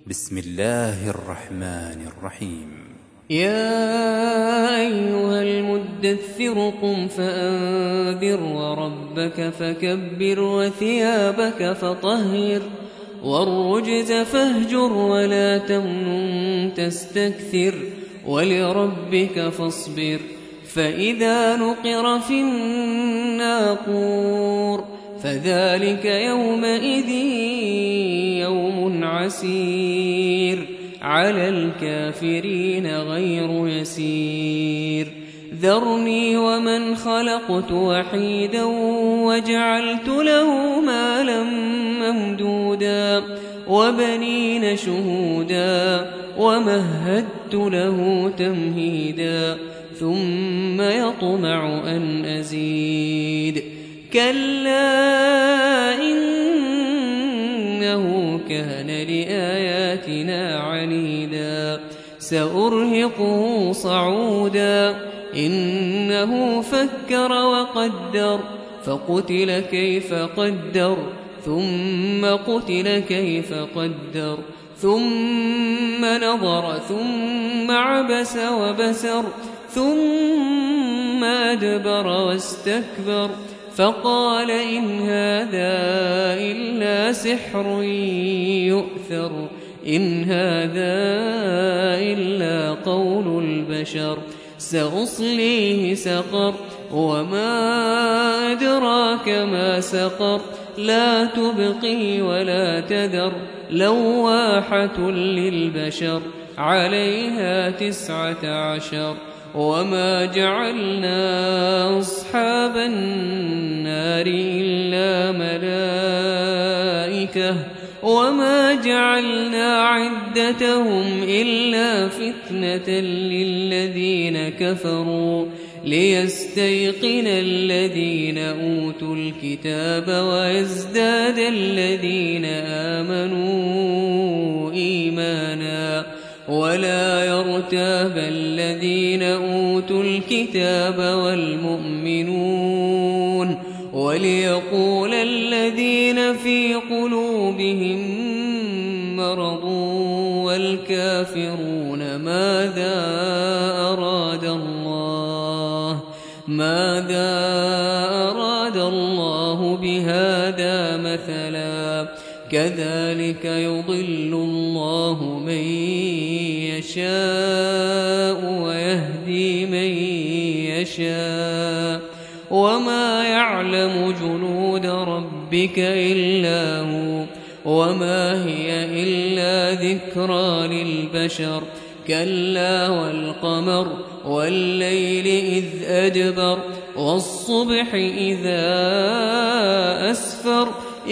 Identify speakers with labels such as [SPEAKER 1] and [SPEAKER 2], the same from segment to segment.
[SPEAKER 1] بسم الله الرحمن الرحيم.
[SPEAKER 2] يا أيها المدثر قم فأنذر وربك فكبر وثيابك فطهر والرجز فاهجر ولا تمنن تستكثر ولربك فاصبر فإذا نقر في الناقور فذلك يومئذ يوم عسير على الكافرين غير يسير ذرني ومن خلقت وحيدا وجعلت له مالا ممدودا وبنين شهودا ومهدت له تمهيدا ثم يطمع أن أزيد كلا إنه كان لآياتنا عنيدا سأرهقه صعودا إنه فكر وقدر فقتل كيف قدر ثم قتل كيف قدر ثم نظر ثم عبس وبسر ثم أدبر واستكبر فقال إن هذا إلا سحر يؤثر إن هذا إلا قول البشر سأصليه سقر وما أدراك ما سقر لا تبقي ولا تذر لواحة للبشر عليها 19 وما جعلنا أصحاب النار إلا ملائكة وما جعلنا عدتهم إلا فتنة للذين كفروا ليستيقن الذين أوتوا الكتاب ويزداد الذين آمنوا إيمانا ولا يرتاب الذين أوتوا الكتاب والمؤمنون وليقول الذين في قلوبهم مرض والكافرون ماذا أراد الله بهذا مثلا كذلك يضل الله من يشاء ويهدي من يشاء وما يعلم جنود ربك إلا هو وما هي إلا ذكرى للبشر كلا والقمر والليل إذ أدبر والصبح إذا أسفر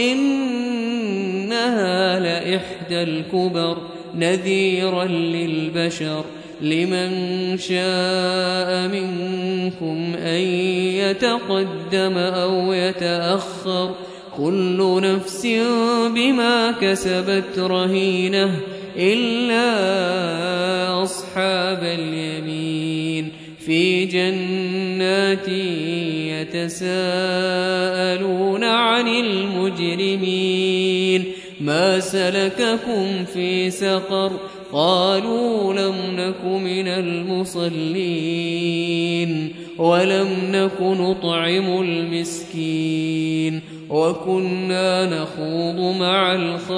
[SPEAKER 2] إنها لإحدى الكبر نذيرا للبشر لمن شاء منكم أن يتقدم أو يتأخر كل نفس بما كسبت رهينة إلا أصحاب اليمين في جنات يتساءلون عن المجرمين ما سلككم في سقر قالوا لم نك من المصلين ولم نك نطعم المسكين وكنا نخوض مع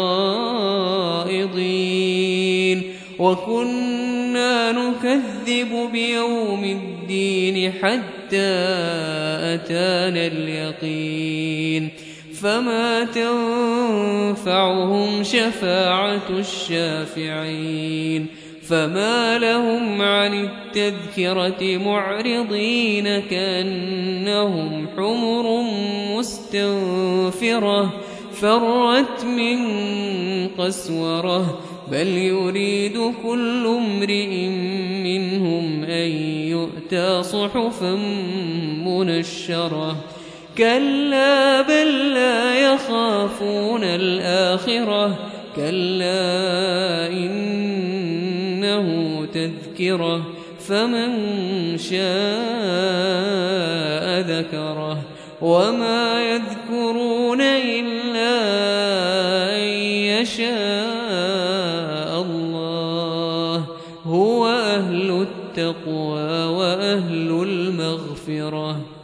[SPEAKER 2] الخائضين وكنا نكذب بيوم الدين حتى أتانا اليقين فما تنفعهم شفاعة الشافعين فما لهم عن التذكرة معرضين كأنهم حمر مستنفرة فرت من قسورة بل يريد كل امرئ منهم أن يؤتى صحفا منشرة كلا بل لا يخافون الآخرة كلا إنه تذكرة فمن شاء ذكره وما يذكرون إلا أن يشاء أهل التقوى وأهل المغفرة.